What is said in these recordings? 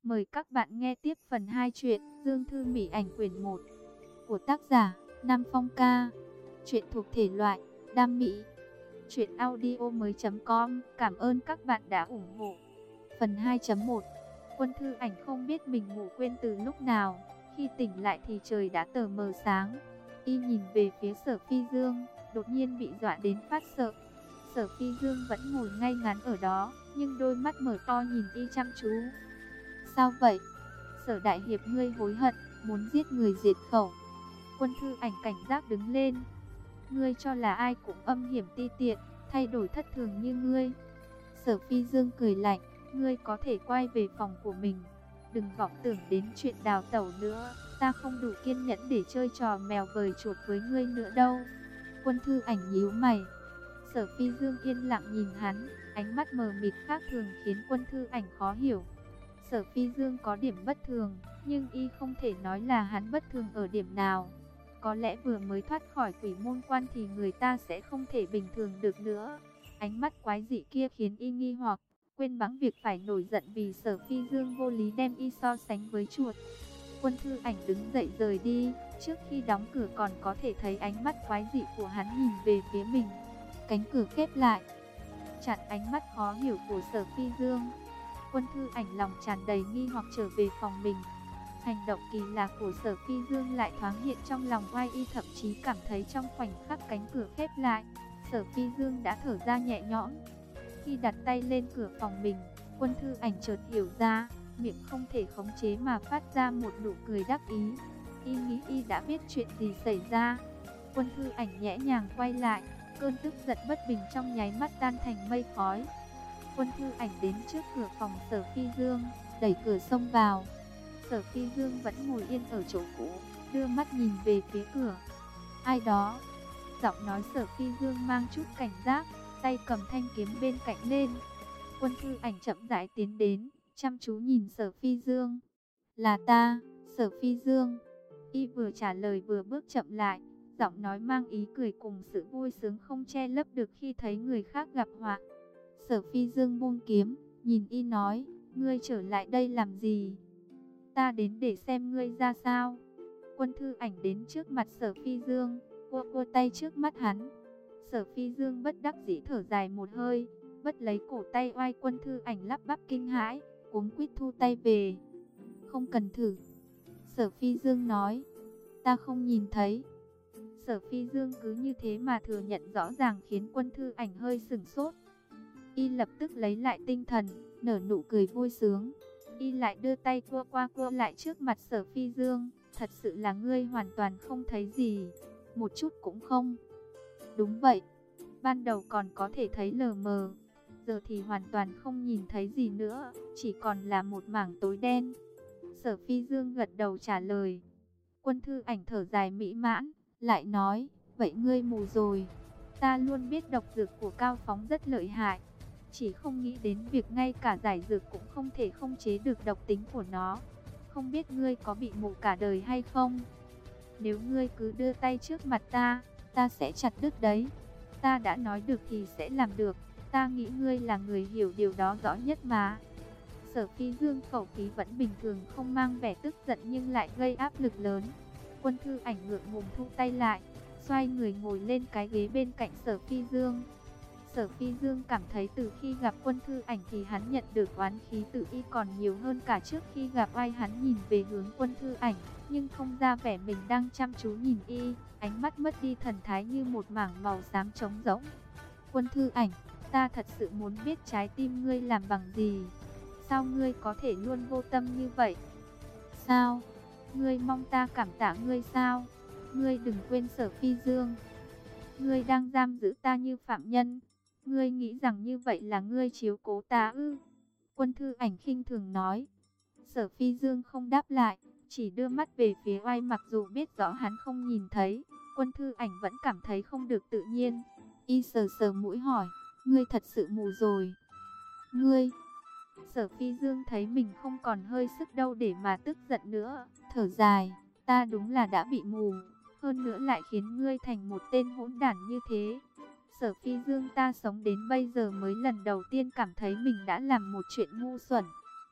Mời các bạn nghe tiếp phần 2 truyện Dương Thư Mỹ Ảnh quyển 1 của tác giả Nam Phong Ca. Truyện thuộc thể loại đam mỹ. Truyệnaudiomoi.com. Cảm ơn các bạn đã ủng hộ. Phần 2.1. Quân Thư Ảnh không biết mình ngủ quên từ lúc nào, khi tỉnh lại thì trời đã tờ mờ sáng. Y nhìn về phía Sở Phi Dương, đột nhiên bị dọa đến phát sợ. Sở Phi Dương vẫn ngồi ngay ngắn ở đó, nhưng đôi mắt mở to nhìn y chăm chú. Sao vậy? Sở đại hiệp, ngươi hối hận, muốn giết người diệt khẩu. Quân Thư Ảnh cảnh giác đứng lên. Ngươi cho là ai cũng âm hiểm ti tiện, thay đổi thất thường như ngươi. Sở Phi Dương cười lạnh, ngươi có thể quay về phòng của mình. Đừng vọng tưởng đến chuyện đào tẩu nữa, ta không đủ kiên nhẫn để chơi trò mèo vời chuột với ngươi nữa đâu. Quân Thư Ảnh nhíu mày. Sở Phi Dương yên lặng nhìn hắn, ánh mắt mờ mịt khác thường khiến Quân Thư Ảnh khó hiểu. Sở Phi Dương có điểm bất thường, nhưng y không thể nói là hắn bất thường ở điểm nào. Có lẽ vừa mới thoát khỏi quỷ môn quan thì người ta sẽ không thể bình thường được nữa. Ánh mắt quái dị kia khiến y nghi hoặc, quên bẵng việc phải nổi giận vì Sở Phi Dương vô lý đem y so sánh với chuột. Quân Thư Ảnh đứng dậy rời đi, trước khi đóng cửa còn có thể thấy ánh mắt quái dị của hắn nhìn về phía mình. Cánh cửa khép lại, chặn ánh mắt khó hiểu của Sở Phi Dương. Quân Thư Ảnh lòng tràn đầy nghi hoặc trở về phòng mình. Hành động kỳ lạ của Sở Phi Dương lại thoáng hiện trong lòng oai y, thậm chí cảm thấy trong khoảnh khắc cánh cửa khép lại, Sở Phi Dương đã thở ra nhẹ nhõm. Khi đặt tay lên cửa phòng mình, Quân Thư Ảnh chợt hiểu ra, miệng không thể khống chế mà phát ra một nụ cười đắc ý. Y nghĩ y đã biết chuyện gì xảy ra. Quân Thư Ảnh nhẹ nhàng quay lại, cơn tức giận bất bình trong nháy mắt tan thành mây khói. Quân Thư Ảnh đến trước cửa phòng Sở Phi Dương, đẩy cửa xông vào. Sở Phi Dương vẫn ngồi yên ở chỗ cũ, đưa mắt nhìn về phía cửa. Ai đó? Giọng nói Sở Phi Dương mang chút cảnh giác, tay cầm thanh kiếm bên cạnh lên. Quân Thư Ảnh chậm rãi tiến đến, chăm chú nhìn Sở Phi Dương. Là ta, Sở Phi Dương. Y vừa trả lời vừa bước chậm lại, giọng nói mang ý cười cùng sự vui sướng không che lấp được khi thấy người khác gặp họa. Sở Phi Dương buông kiếm, nhìn y nói, ngươi trở lại đây làm gì? Ta đến để xem ngươi ra sao. Quân Thư Ảnh đến trước mặt Sở Phi Dương, cua tay trước mắt hắn. Sở Phi Dương bất đắc dĩ thở dài một hơi, bắt lấy cổ tay oai Quân Thư Ảnh lắp bắp kinh hãi, cuống quýt thu tay về. Không cần thử. Sở Phi Dương nói, ta không nhìn thấy. Sở Phi Dương cứ như thế mà thừa nhận rõ ràng khiến Quân Thư Ảnh hơi sửng sốt. Y lập tức lấy lại tinh thần, nở nụ cười vui sướng. Y lại đưa tay cua qua cua lại trước mặt Sở Phi Dương. Thật sự là ngươi hoàn toàn không thấy gì? Một chút cũng không. Đúng vậy. Ban đầu còn có thể thấy lờ mờ, giờ thì hoàn toàn không nhìn thấy gì nữa, chỉ còn là một mảng tối đen. Sở Phi Dương gật đầu trả lời. Quân Thư Ảnh thở dài mỹ mãn, lại nói, vậy ngươi mù rồi. Ta luôn biết độc dược của Cao Phóng rất lợi hại, chỉ không nghĩ đến việc ngay cả giải dược cũng không thể khống chế được độc tính của nó. Không biết ngươi có bị mù cả đời hay không? Nếu ngươi cứ đưa tay trước mặt ta, ta sẽ chặt đứt đấy. Ta đã nói được thì sẽ làm được. Ta nghĩ ngươi là người hiểu điều đó rõ nhất mà. Sở Phi Dương khẩu khí vẫn bình thường, không mang vẻ tức giận nhưng lại gây áp lực lớn. Quân Thư Ảnh ngượng ngùng thu tay lại, xoay người ngồi lên cái ghế bên cạnh Sở Phi Dương. Sở Phi Dương cảm thấy từ khi gặp Quân Thư Ảnh thì hắn nhận được oán khí từ y còn nhiều hơn cả trước khi gặp ai. Hắn nhìn về hướng Quân Thư Ảnh, nhưng không ra vẻ mình đang chăm chú nhìn y, ánh mắt mất đi thần thái như một mảng màu xám trống rỗng. Quân Thư Ảnh, ta thật sự muốn biết trái tim ngươi làm bằng gì? Sao ngươi có thể luôn vô tâm như vậy? Sao? Ngươi mong ta cảm tạ ngươi sao? Ngươi đừng quên Sở Phi Dương, ngươi đang giam giữ ta như phạm nhân. Ngươi nghĩ rằng như vậy là ngươi chiếu cố ta ư? Quân Thư Ảnh khinh thường nói. Sở Phi Dương không đáp lại, chỉ đưa mắt về phía oai. Mặc dù biết rõ hắn không nhìn thấy, Quân Thư Ảnh vẫn cảm thấy không được tự nhiên. Y sờ sờ mũi hỏi, ngươi thật sự mù rồi? Ngươi... Sở Phi Dương thấy mình không còn hơi sức đâu để mà tức giận nữa, thở dài, ta đúng là đã bị mù, hơn nữa lại khiến ngươi thành một tên hỗn đản như thế. Sở Phi Dương, ta sống đến bây giờ mới lần đầu tiên cảm thấy mình đã làm một chuyện ngu xuẩn.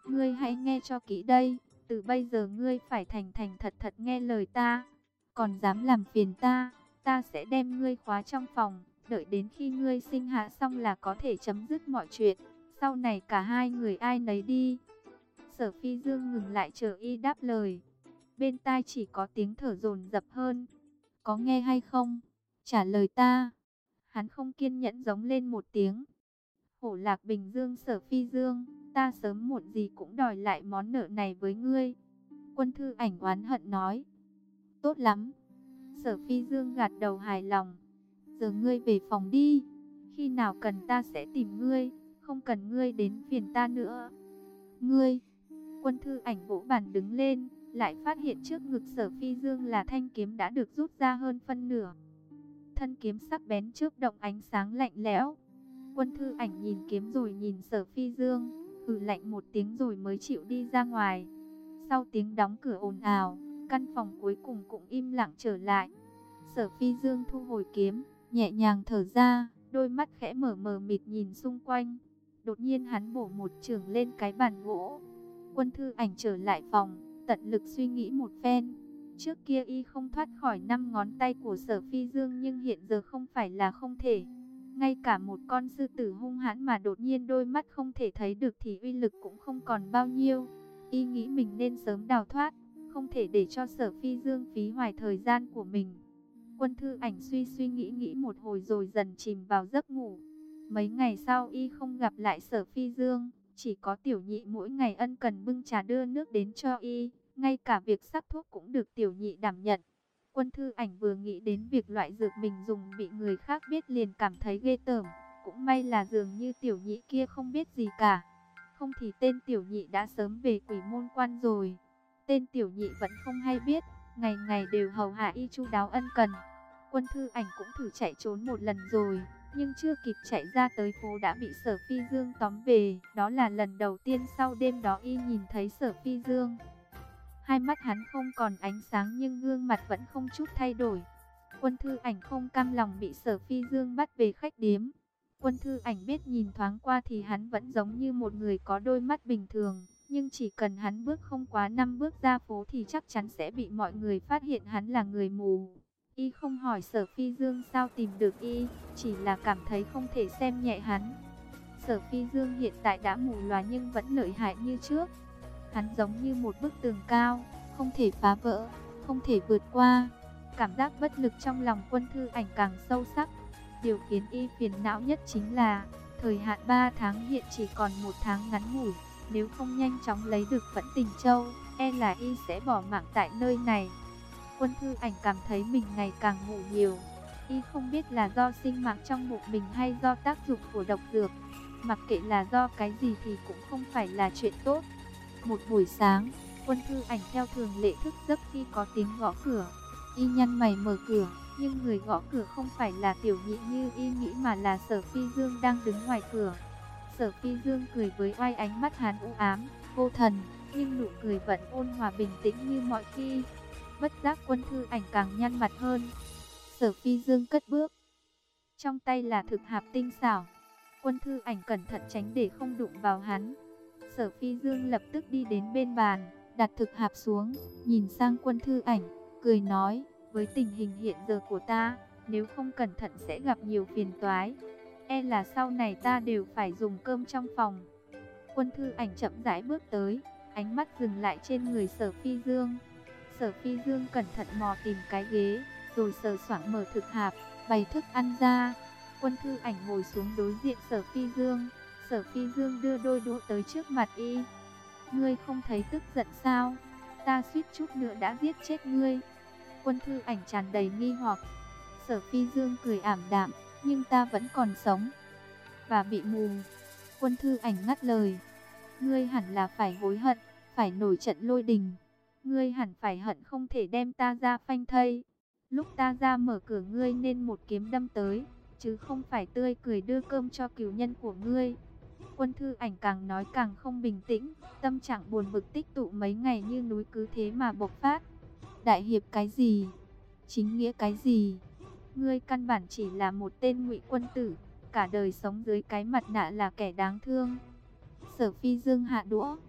Ngươi hãy nghe cho kỹ đây, từ bây giờ ngươi phải thành thành thật thật nghe lời ta. Còn dám làm phiền ta, ta sẽ đem ngươi khóa trong phòng, đợi đến khi ngươi sinh hạ xong là có thể chấm dứt mọi chuyện. Sau này cả hai người ai nấy đi. Sở Phi Dương ngừng lại chờ y đáp lời. Bên tai chỉ có tiếng thở dồn dập hơn. Có nghe hay không? Trả lời ta. Hắn không kiên nhẫn giống lên một tiếng. Hổ Lạc Bình Dương, Sở Phi Dương, ta sớm muộn gì cũng đòi lại món nợ này với ngươi. Quân Thư Ảnh oán hận nói. Tốt lắm. Sở Phi Dương gật đầu hài lòng. Giờ ngươi về phòng đi. Khi nào cần ta sẽ tìm ngươi, không cần ngươi đến phiền ta nữa. Ngươi. Quân Thư Ảnh vỗ bàn đứng lên, lại phát hiện trước ngực Sở Phi Dương là thanh kiếm đã được rút ra hơn phân nửa. Thân kiếm sắc bén chớp động ánh sáng lạnh lẽo. Quân Thư Ảnh nhìn kiếm rồi nhìn Sở Phi Dương, hừ lạnh một tiếng rồi mới chịu đi ra ngoài. Sau tiếng đóng cửa ồn ào, căn phòng cuối cùng cũng im lặng trở lại. Sở Phi Dương thu hồi kiếm, nhẹ nhàng thở ra, đôi mắt khẽ mở mờ mịt nhìn xung quanh. Đột nhiên hắn bổ một chưởng lên cái bàn gỗ. Quân Thư Ảnh trở lại phòng, tận lực suy nghĩ một phen. Trước kia y không thoát khỏi 5 ngón tay của Sở Phi Dương, nhưng hiện giờ không phải là không thể. Ngay cả một con sư tử hung hãn mà đột nhiên đôi mắt không thể thấy được thì uy lực cũng không còn bao nhiêu. Y nghĩ mình nên sớm đào thoát, không thể để cho Sở Phi Dương phí hoài thời gian của mình. Quân Thư Ảnh suy nghĩ một hồi rồi dần chìm vào giấc ngủ. Mấy ngày sau y không gặp lại Sở Phi Dương, chỉ có Tiểu Nhị mỗi ngày ân cần bưng trà đưa nước đến cho y, ngay cả việc sắc thuốc cũng được Tiểu Nhị đảm nhận. Quân Thư Ảnh vừa nghĩ đến việc loại dược mình dùng bị người khác biết liền cảm thấy ghê tởm. Cũng may là dường như Tiểu Nhị kia không biết gì cả. Không thì tên Tiểu Nhị đã sớm về Quỷ Môn Quan rồi. Tên Tiểu Nhị vẫn không hay biết, ngày ngày đều hầu hạ y chu đáo ân cần. Quân Thư Ảnh cũng thử chạy trốn một lần rồi, nhưng chưa kịp chạy ra tới phố đã bị Sở Phi Dương tóm về. Đó là lần đầu tiên sau đêm đó y nhìn thấy Sở Phi Dương. Hai mắt hắn không còn ánh sáng nhưng gương mặt vẫn không chút thay đổi. Quân Thư Ảnh không cam lòng bị Sở Phi Dương bắt về khách điếm. Quân Thư Ảnh biết nhìn thoáng qua thì hắn vẫn giống như một người có đôi mắt bình thường. Nhưng chỉ cần hắn bước không quá 5 bước ra phố thì chắc chắn sẽ bị mọi người phát hiện hắn là người mù. Y không hỏi Sở Phi Dương sao tìm được y, chỉ là cảm thấy không thể xem nhẹ hắn. Sở Phi Dương hiện tại đã mù lòa nhưng vẫn lợi hại như trước. Hắn giống như một bức tường cao, không thể phá vỡ, không thể vượt qua. Cảm giác bất lực trong lòng Quân Thư Ảnh càng sâu sắc. Điều khiến y phiền não nhất chính là thời hạn 3 tháng hiện chỉ còn 1 tháng ngắn ngủi. Nếu không nhanh chóng lấy được Phẫn Tình Châu, e là y sẽ bỏ mạng tại nơi này. Quân Thư Ảnh cảm thấy mình ngày càng ngủ nhiều. Y không biết là do sinh mạng trong bụng mình hay do tác dụng của độc dược. Mặc kệ là do cái gì thì cũng không phải là chuyện tốt. Một buổi sáng, Quân Thư Ảnh theo thường lệ thức giấc khi có tiếng gõ cửa. Y nhăn mày mở cửa, nhưng người gõ cửa không phải là Tiểu Nhị như y nghĩ mà là Sở Phi Dương đang đứng ngoài cửa. Sở Phi Dương cười với oai, ánh mắt hắn u ám, vô thần, nhưng nụ cười vẫn ôn hòa bình tĩnh như mọi khi. Bất giác Quân Thư Ảnh càng nhăn mặt hơn. Sở Phi Dương cất bước, trong tay là thực hạp tinh xảo. Quân Thư Ảnh cẩn thận tránh để không đụng vào hắn. Sở Phi Dương lập tức đi đến bên bàn, đặt thực hạp xuống, nhìn sang Quân Thư Ảnh, cười nói, với tình hình hiện giờ của ta, nếu không cẩn thận sẽ gặp nhiều phiền toái. E là sau này ta đều phải dùng cơm trong phòng. Quân Thư Ảnh chậm rãi bước tới, ánh mắt dừng lại trên người Sở Phi Dương. Sở Phi Dương cẩn thận mò tìm cái ghế, rồi sờ soạng mở thực hạp, bày thức ăn ra. Quân Thư Ảnh ngồi xuống đối diện Sở Phi Dương. Sở Phi Dương đưa đôi đũa tới trước mặt y. Ngươi không thấy tức giận sao? Ta suýt chút nữa đã giết chết ngươi. Quân Thư Ảnh tràn đầy nghi hoặc. Sở Phi Dương cười ảm đạm, nhưng ta vẫn còn sống. Và bị mù. Quân Thư Ảnh ngắt lời. Ngươi hẳn là phải hối hận, phải nổi trận lôi đình. Ngươi hẳn phải hận không thể đem ta ra phanh thây. Lúc ta ra mở cửa ngươi nên một kiếm đâm tới, chứ không phải tươi cười đưa cơm cho cừu nhân của ngươi. Quân Thư Ảnh càng nói càng không bình tĩnh, tâm trạng buồn bực tích tụ mấy ngày như núi cứ thế mà bộc phát. Đại hiệp cái gì? Chính nghĩa cái gì? Ngươi căn bản chỉ là một tên ngụy quân tử, cả đời sống dưới cái mặt nạ là kẻ đáng thương. Sở Phi Dương hạ đũa.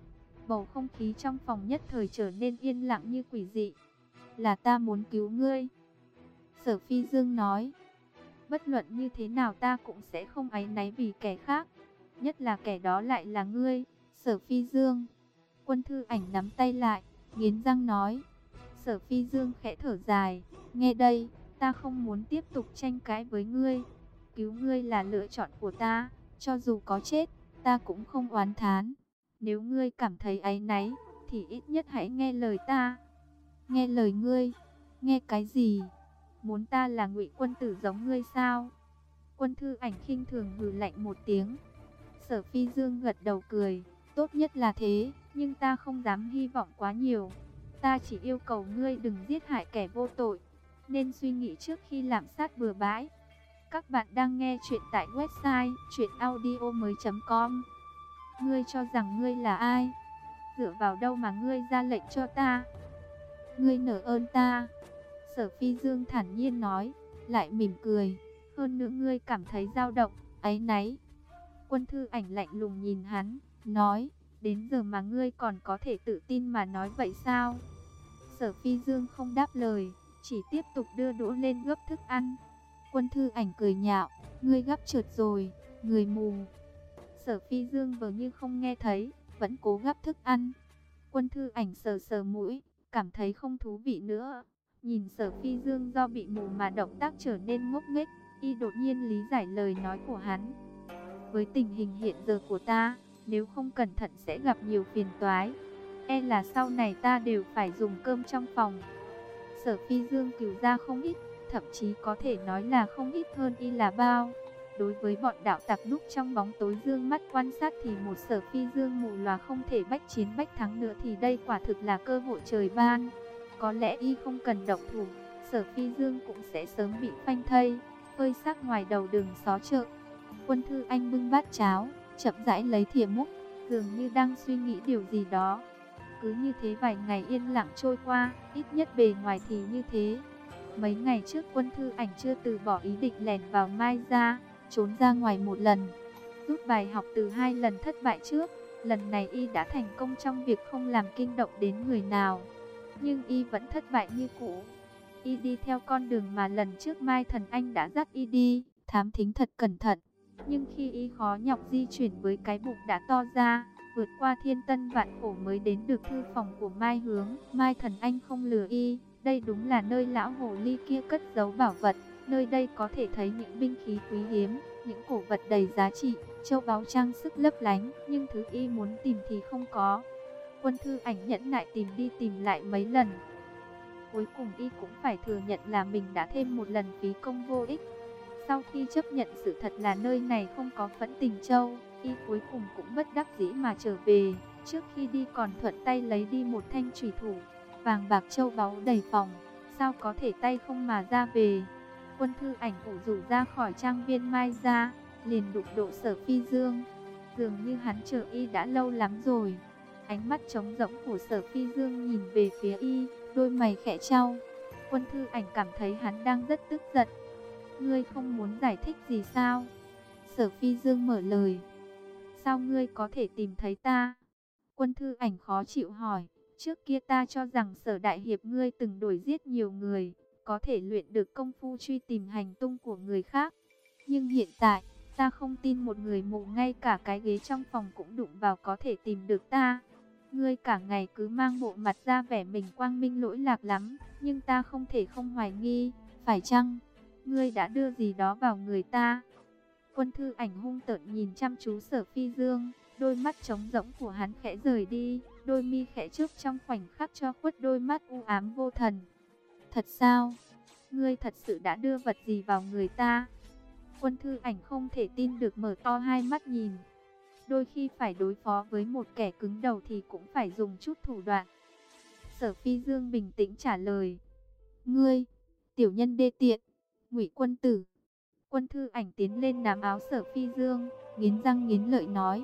Bầu không khí trong phòng nhất thời trở nên yên lặng như quỷ dị. Là ta muốn cứu ngươi. Sở Phi Dương nói. Bất luận như thế nào ta cũng sẽ không áy náy vì kẻ khác. Nhất là kẻ đó lại là ngươi, Sở Phi Dương. Quân Thư Ảnh nắm tay lại, nghiến răng nói. Sở Phi Dương khẽ thở dài. Nghe đây, ta không muốn tiếp tục tranh cãi với ngươi. Cứu ngươi là lựa chọn của ta. Cho dù có chết, ta cũng không oán thán. Nếu ngươi cảm thấy áy náy, thì ít nhất hãy nghe lời ta. Nghe lời ngươi? Nghe cái gì? Muốn ta là Ngụy Quân Tử giống ngươi sao? Quân Thư Ảnh khinh thường hừ lạnh một tiếng. Sở Phi Dương gật đầu cười. Tốt nhất là thế, nhưng ta không dám hy vọng quá nhiều. Ta chỉ yêu cầu ngươi đừng giết hại kẻ vô tội, nên suy nghĩ trước khi lạm sát bừa bãi. Các bạn đang nghe chuyện tại website chuyenaudio.com. Ngươi cho rằng ngươi là ai? Dựa vào đâu mà ngươi ra lệnh cho ta? Ngươi nợ ơn ta. Sở Phi Dương thản nhiên nói, lại mỉm cười. Hơn nữa ngươi cảm thấy dao động, áy náy. Quân Thư Ảnh lạnh lùng nhìn hắn, nói, đến giờ mà ngươi còn có thể tự tin mà nói vậy sao? Sở Phi Dương không đáp lời, chỉ tiếp tục đưa đũa lên gấp thức ăn. Quân Thư Ảnh cười nhạo, ngươi gắp trượt rồi, người mù. Sở Phi Dương vờ như không nghe thấy, vẫn cố gắp thức ăn. Quân Thư Ảnh sờ sờ mũi, cảm thấy không thú vị nữa. Nhìn Sở Phi Dương do bị mù mà động tác trở nên ngốc nghếch, y đột nhiên lý giải lời nói của hắn. Với tình hình hiện giờ của ta, nếu không cẩn thận sẽ gặp nhiều phiền toái. E là sau này ta đều phải dùng cơm trong phòng. Sở Phi Dương cừu ra không ít, thậm chí có thể nói là không ít hơn y là bao. Đối với bọn đạo tặc núp trong bóng tối dương mắt quan sát thì một Sở Phi Dương mù lòa không thể bách chiến bách thắng nữa thì đây quả thực là cơ hội trời ban. Có lẽ y không cần động thủ, Sở Phi Dương cũng sẽ sớm bị phanh thây, phơi xác ngoài đầu đường xó chợ. Quân Thư Anh bưng bát cháo, chậm rãi lấy thìa múc, dường như đang suy nghĩ điều gì đó. Cứ như thế vài ngày yên lặng trôi qua, ít nhất bề ngoài thì như thế. Mấy ngày trước Quân Thư Ảnh chưa từ bỏ ý định lẻn vào Mai gia, trốn ra ngoài một lần, rút bài học từ 2 lần thất bại trước. Lần này y đã thành công trong việc không làm kinh động đến người nào. Nhưng y vẫn thất bại như cũ. Y đi theo con đường mà lần trước Mai Thần Anh đã dắt y đi, thám thính thật cẩn thận. Nhưng khi y khó nhọc di chuyển với cái bụng đã to ra, vượt qua thiên tân vạn khổ mới đến được thư phòng của Mai Hướng, Mai Thần Anh không lừa y, đây đúng là nơi lão hồ ly kia cất giấu bảo vật. Nơi đây có thể thấy những binh khí quý hiếm, những cổ vật đầy giá trị, châu báu trang sức lấp lánh, nhưng thứ y muốn tìm thì không có. Quân Thư Ảnh nhẫn nại tìm đi tìm lại mấy lần. Cuối cùng y cũng phải thừa nhận là mình đã thêm một lần phí công vô ích. Sau khi chấp nhận sự thật là nơi này không có Phẫn Tình Châu, y cuối cùng cũng bất đắc dĩ mà trở về. Trước khi đi còn thuận tay lấy đi một thanh chùy thủ, vàng bạc châu báu đầy phòng, sao có thể tay không mà ra về. Quân Thư Ảnh ủ rũ ra khỏi trang viên Mai gia, liền đụng độ Sở Phi Dương. Dường như hắn chờ y đã lâu lắm rồi. Ánh mắt trống rỗng của Sở Phi Dương nhìn về phía y, đôi mày khẽ chau. Quân Thư Ảnh cảm thấy hắn đang rất tức giận. Ngươi không muốn giải thích gì sao? Sở Phi Dương mở lời. Sao ngươi có thể tìm thấy ta? Quân Thư Ảnh khó chịu hỏi. Trước kia ta cho rằng Sở đại hiệp ngươi từng đuổi giết nhiều người, có thể luyện được công phu truy tìm hành tung của người khác. Nhưng hiện tại, ta không tin một người mù ngay cả cái ghế trong phòng cũng đụng vào có thể tìm được ta. Ngươi cả ngày cứ mang bộ mặt ra vẻ mình quang minh lỗi lạc lắm, nhưng ta không thể không hoài nghi, phải chăng ngươi đã đưa gì đó vào người ta? Quân Thư Ảnh hung tợn nhìn chăm chú Sở Phi Dương, đôi mắt trống rỗng của hắn khẽ rời đi, đôi mi khẽ chớp trong khoảnh khắc cho khuất đôi mắt u ám vô thần. Thật sao? Ngươi thật sự đã đưa vật gì vào người ta? Quân Thư Ảnh không thể tin được mở to hai mắt nhìn. Đôi khi phải đối phó với một kẻ cứng đầu thì cũng phải dùng chút thủ đoạn. Sở Phi Dương bình tĩnh trả lời. Ngươi, tiểu nhân đê tiện, Ngụy Quân Tử. Quân Thư Ảnh tiến lên nắm áo Sở Phi Dương, nghiến răng nghiến lợi nói.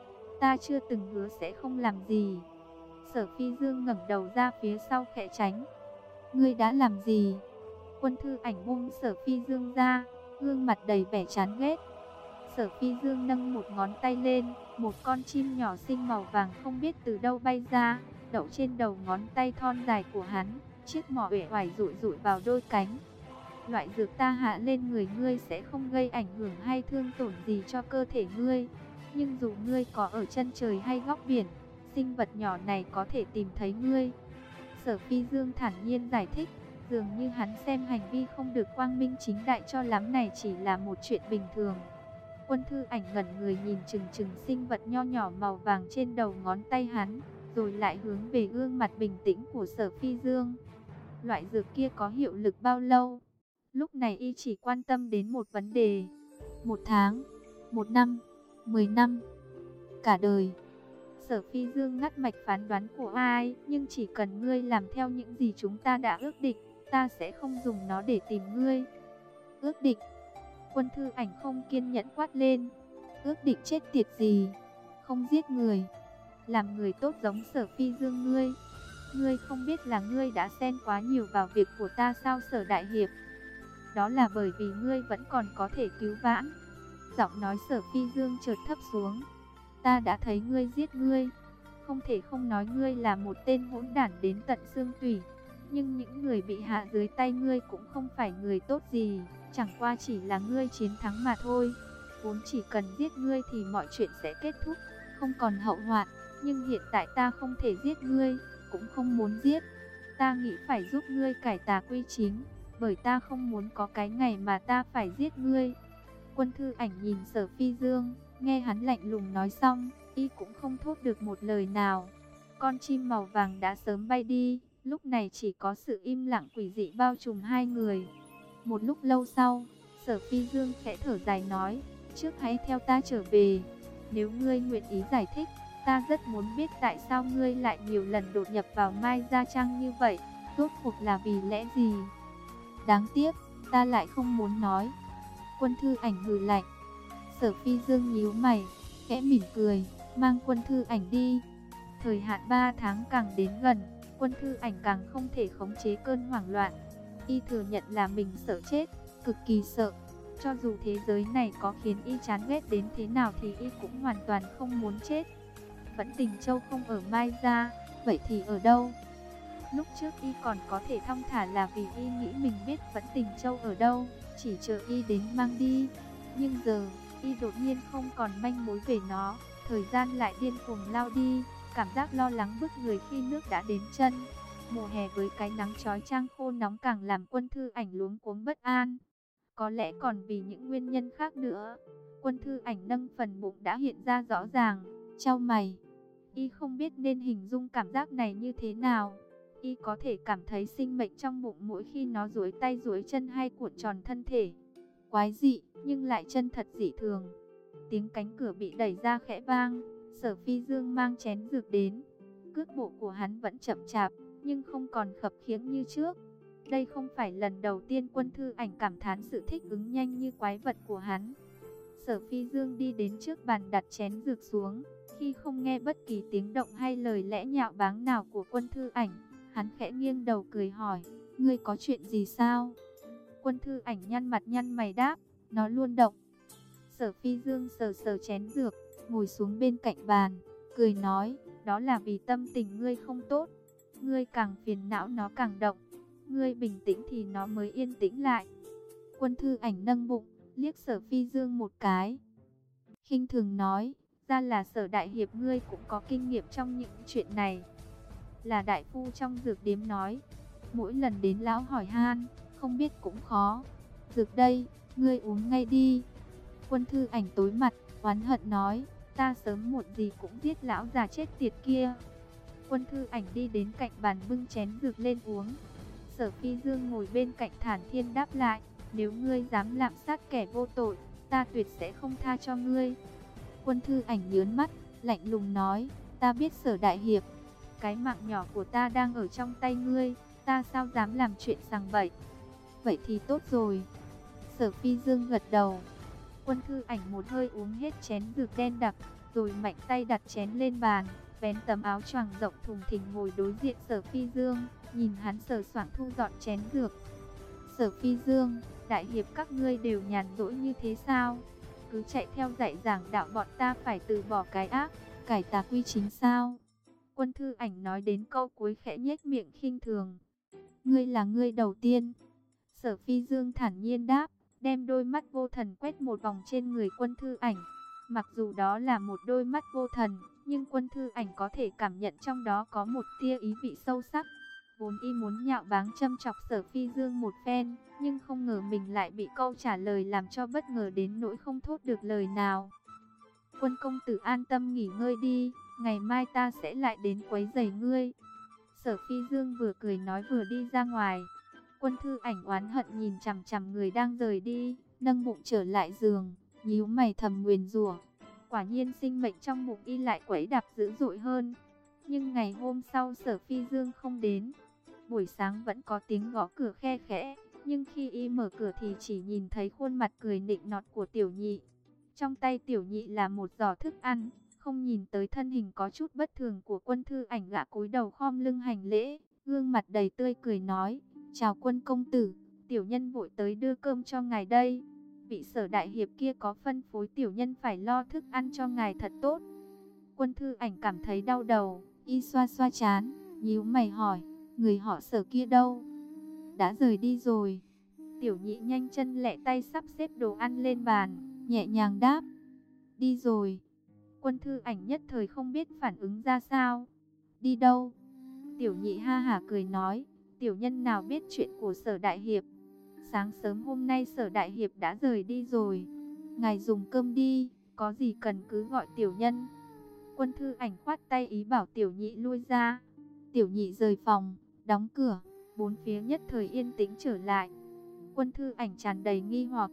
Ta chưa từng hứa sẽ không làm gì. Sở Phi Dương ngẩng đầu ra phía sau khẽ tránh. Ngươi đã làm gì? Quân Thư Ảnh buông Sở Phi Dương ra, gương mặt đầy vẻ chán ghét. Sở Phi Dương nâng một ngón tay lên, Một con chim nhỏ xinh màu vàng không biết từ đâu bay ra, đậu trên đầu ngón tay thon dài của hắn, chiếc mỏ uể oải rụi rụi vào đôi cánh. Loại dược ta hạ lên người ngươi sẽ không gây ảnh hưởng hay thương tổn gì cho cơ thể ngươi. Nhưng dù ngươi có ở chân trời hay góc biển, sinh vật nhỏ này có thể tìm thấy ngươi. Sở Phi Dương thản nhiên giải thích, dường như hắn xem hành vi không được quang minh chính đại cho lắm này chỉ là một chuyện bình thường. Quân Thư Ảnh ngẩn người nhìn chừng chừng sinh vật nho nhỏ màu vàng trên đầu ngón tay hắn, rồi lại hướng về gương mặt bình tĩnh của Sở Phi Dương. Loại dược kia có hiệu lực bao lâu? Lúc này y chỉ quan tâm đến một vấn đề. 1 tháng, 1 năm, 10 năm, cả đời. Sở Phi Dương ngắt mạch phán đoán của ai, nhưng chỉ cần ngươi làm theo những gì chúng ta đã ước định, ta sẽ không dùng nó để tìm ngươi. Ước định? Quân Thư Ảnh không kiên nhẫn quát lên. Ước định chết tiệt gì? Không giết người, làm người tốt giống Sở Phi Dương ngươi. Ngươi không biết là ngươi đã xen quá nhiều vào việc của ta sao Sở Đại Hiệp? Đó là bởi vì ngươi vẫn còn có thể cứu vãn. Giọng nói Sở Phi Dương chợt thấp xuống. Ta đã thấy ngươi giết ngươi. Không thể không nói ngươi là một tên hỗn đản đến tận xương tủy. Nhưng những người bị hạ dưới tay ngươi cũng không phải người tốt gì. Chẳng qua chỉ là ngươi chiến thắng mà thôi. Vốn chỉ cần giết ngươi thì mọi chuyện sẽ kết thúc, không còn hậu hoạn. Nhưng hiện tại ta không thể giết ngươi, cũng không muốn giết. Ta nghĩ phải giúp ngươi cải tà quy chính, bởi ta không muốn có cái ngày mà ta phải giết ngươi. Quân Thư Ảnh nhìn Sở Phi Dương, nghe hắn lạnh lùng nói xong, y cũng không thốt được một lời nào. Con chim màu vàng đã sớm bay đi, lúc này chỉ có sự im lặng quỷ dị bao trùm hai người. Một lúc lâu sau, Sở Phi Dương khẽ thở dài nói, trước hãy theo ta trở về. Nếu ngươi nguyện ý giải thích, ta rất muốn biết tại sao ngươi lại nhiều lần đột nhập vào Mai Gia Trang như vậy, rốt cuộc là vì lẽ gì? Đáng tiếc, ta lại không muốn nói. Quân Thư Ảnh hừ lạnh. Sở Phi Dương nhíu mày, khẽ mỉm cười, mang Quân Thư Ảnh đi. Thời hạn 3 tháng càng đến gần, Quân Thư Ảnh càng không thể khống chế cơn hoảng loạn. Y thừa nhận là mình sợ chết, cực kỳ sợ. Cho dù thế giới này có khiến y chán ghét đến thế nào thì y cũng hoàn toàn không muốn chết. Vẫn Tình Châu không ở Mai Gia, vậy thì ở đâu? Lúc trước y còn có thể thong thả là vì y nghĩ mình biết Vẫn Tình Châu ở đâu, chỉ chờ y đến mang đi. Nhưng giờ, y đột nhiên không còn manh mối về nó, thời gian lại điên cuồng lao đi, cảm giác lo lắng bức người khi nước đã đến chân. Mùa hè với cái nắng chói chang khô nóng càng làm Quân Thư Ảnh luống cuống bất an. Có lẽ còn vì những nguyên nhân khác nữa. Quân Thư Ảnh nâng phần bụng đã hiện ra rõ ràng, chau mày. Y không biết nên hình dung cảm giác này như thế nào. Y có thể cảm thấy sinh mệnh trong bụng mỗi khi nó duỗi tay duỗi chân hay cuộn tròn thân thể. Quái dị, nhưng lại chân thật dị thường. Tiếng cánh cửa bị đẩy ra khẽ vang, Sở Phi Dương mang chén dược đến. Cước bộ của hắn vẫn chậm chạp, nhưng không còn khập khiễng như trước. Đây không phải lần đầu tiên Quân Thư Ảnh cảm thán sự thích ứng nhanh như quái vật của hắn. Sở Phi Dương đi đến trước bàn đặt chén dược xuống. Khi không nghe bất kỳ tiếng động hay lời lẽ nhạo báng nào của Quân Thư Ảnh, hắn khẽ nghiêng đầu cười hỏi, ngươi có chuyện gì sao? Quân Thư Ảnh nhăn mặt nhăn mày đáp, nó luôn động. Sở Phi Dương sờ sờ chén dược, ngồi xuống bên cạnh bàn, cười nói, đó là vì tâm tình ngươi không tốt. Ngươi càng phiền não nó càng động, ngươi bình tĩnh thì nó mới yên tĩnh lại. Quân Thư Ảnh nâng bụng, liếc Sở Phi Dương một cái, khinh thường nói, ra là Sở Đại Hiệp ngươi cũng có kinh nghiệm trong những chuyện này. Là đại phu trong dược điếm nói, mỗi lần đến lão hỏi han, không biết cũng khó. Dược đây, ngươi uống ngay đi. Quân Thư Ảnh tối mặt, oán hận nói, ta sớm muộn gì cũng giết lão già chết tiệt kia. Quân Thư Ảnh đi đến cạnh bàn bưng chén dược lên uống. Sở Phi Dương ngồi bên cạnh thản nhiên đáp lại, nếu ngươi dám lạm sát kẻ vô tội, ta tuyệt sẽ không tha cho ngươi. Quân Thư Ảnh nhớn mắt, lạnh lùng nói, ta biết Sở Đại Hiệp, cái mạng nhỏ của ta đang ở trong tay ngươi, ta sao dám làm chuyện sằng bậy. Vậy thì tốt rồi. Sở Phi Dương gật đầu. Quân Thư Ảnh một hơi uống hết chén dược đen đặc, rồi mạnh tay đặt chén lên bàn, vén tấm áo choàng rộng thùng thình ngồi đối diện Sở Phi Dương, nhìn hắn sờ soạng thu dọn chén dược. Sở Phi Dương, Đại Hiệp các ngươi đều nhàn rỗi như thế sao? cứ chạy theo dạy giảng đạo bọn ta phải từ bỏ cái ác, cải tà quy chính sao? Quân Thư Ảnh nói đến câu cuối khẽ nhếch miệng khinh thường. Ngươi là ngươi đầu tiên. Sở Phi Dương thản nhiên đáp, đem đôi mắt vô thần quét một vòng trên người Quân Thư Ảnh. Mặc dù đó là một đôi mắt vô thần, nhưng Quân Thư Ảnh có thể cảm nhận trong đó có một tia ý vị sâu sắc. Vốn y muốn nhạo báng châm chọc Sở Phi Dương một phen, nhưng không ngờ mình lại bị câu trả lời làm cho bất ngờ đến nỗi không thốt được lời nào. Quân công tử an tâm nghỉ ngơi đi, ngày mai ta sẽ lại đến quấy rầy ngươi. Sở Phi Dương vừa cười nói vừa đi ra ngoài. Quân Thư Ảnh oán hận nhìn chằm chằm người đang rời đi, nâng bụng trở lại giường, nhíu mày thầm nguyền rủa. Quả nhiên sinh mệnh trong bụng y lại quẫy đạp dữ dội hơn. Nhưng ngày hôm sau Sở Phi Dương không đến. Buổi sáng vẫn có tiếng gõ cửa khe khẽ, nhưng khi y mở cửa thì chỉ nhìn thấy khuôn mặt cười nịnh nọt của Tiểu Nhị. Trong tay Tiểu Nhị là một giỏ thức ăn, không nhìn tới thân hình có chút bất thường của Quân Thư Ảnh, gã cúi đầu khom lưng hành lễ, gương mặt đầy tươi cười nói: "Chào Quân công tử, tiểu nhân vội tới đưa cơm cho ngài đây. Vị Sở đại hiệp kia có phân phối tiểu nhân phải lo thức ăn cho ngài thật tốt." Quân Thư Ảnh cảm thấy đau đầu, y xoa xoa trán, nhíu mày hỏi: "Người họ Sở kia đâu?" "Đã rời đi rồi." Tiểu Nhị nhanh chân lẹ tay sắp xếp đồ ăn lên bàn, nhẹ nhàng đáp: "Đi rồi." Quân Thư Ảnh nhất thời không biết phản ứng ra sao. "Đi đâu?" Tiểu Nhị ha hả cười nói: "Tiểu nhân nào biết chuyện của Sở đại hiệp. Sáng sớm hôm nay Sở đại hiệp đã rời đi rồi. Ngài dùng cơm đi, có gì cần cứ gọi tiểu nhân." Quân Thư Ảnh khoát tay ý bảo Tiểu Nhị lui ra. Tiểu Nhị rời phòng, đóng cửa, bốn phía nhất thời yên tĩnh trở lại. Quân Thư Ảnh tràn đầy nghi hoặc.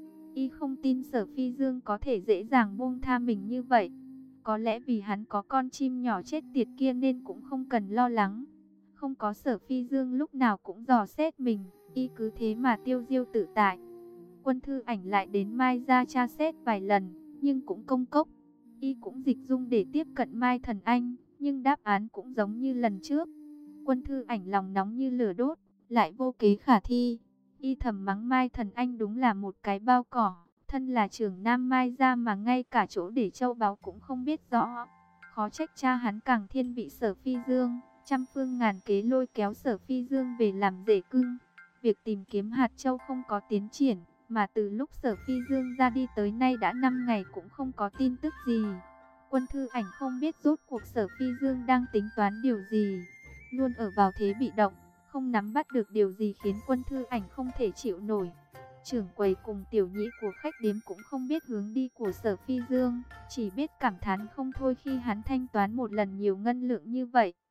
Y không tin Sở Phi Dương có thể dễ dàng buông tha mình như vậy. Có lẽ vì hắn có con chim nhỏ chết tiệt kia nên cũng không cần lo lắng. Không có Sở Phi Dương lúc nào cũng dò xét mình, y cứ thế mà tiêu diêu tự tại. Quân Thư Ảnh lại đến Mai gia tra xét vài lần, nhưng cũng công cốc. Y cũng dịch dung để tiếp cận Mai Thần Anh, nhưng đáp án cũng giống như lần trước. Quân Thư Ảnh lòng nóng như lửa đốt, lại vô kế khả thi. Y thầm mắng Mai Thần Anh đúng là một cái bao cỏ, thân là trưởng nam Mai gia mà ngay cả chỗ để châu báu cũng không biết rõ. Khó trách cha hắn càng thiên vị Sở Phi Dương, trăm phương ngàn kế lôi kéo Sở Phi Dương về làm rể cưng. Việc tìm kiếm hạt châu không có tiến triển, mà từ lúc Sở Phi Dương ra đi tới nay đã 5 ngày cũng không có tin tức gì. Quân Thư Ảnh không biết rốt cuộc Sở Phi Dương đang tính toán điều gì, luôn ở vào thế bị động, không nắm bắt được điều gì khiến Quân Thư Ảnh không thể chịu nổi. Trưởng quầy cùng tiểu nhị của khách điếm cũng không biết hướng đi của Sở Phi Dương, chỉ biết cảm thán không thôi khi hắn thanh toán một lần nhiều ngân lượng như vậy.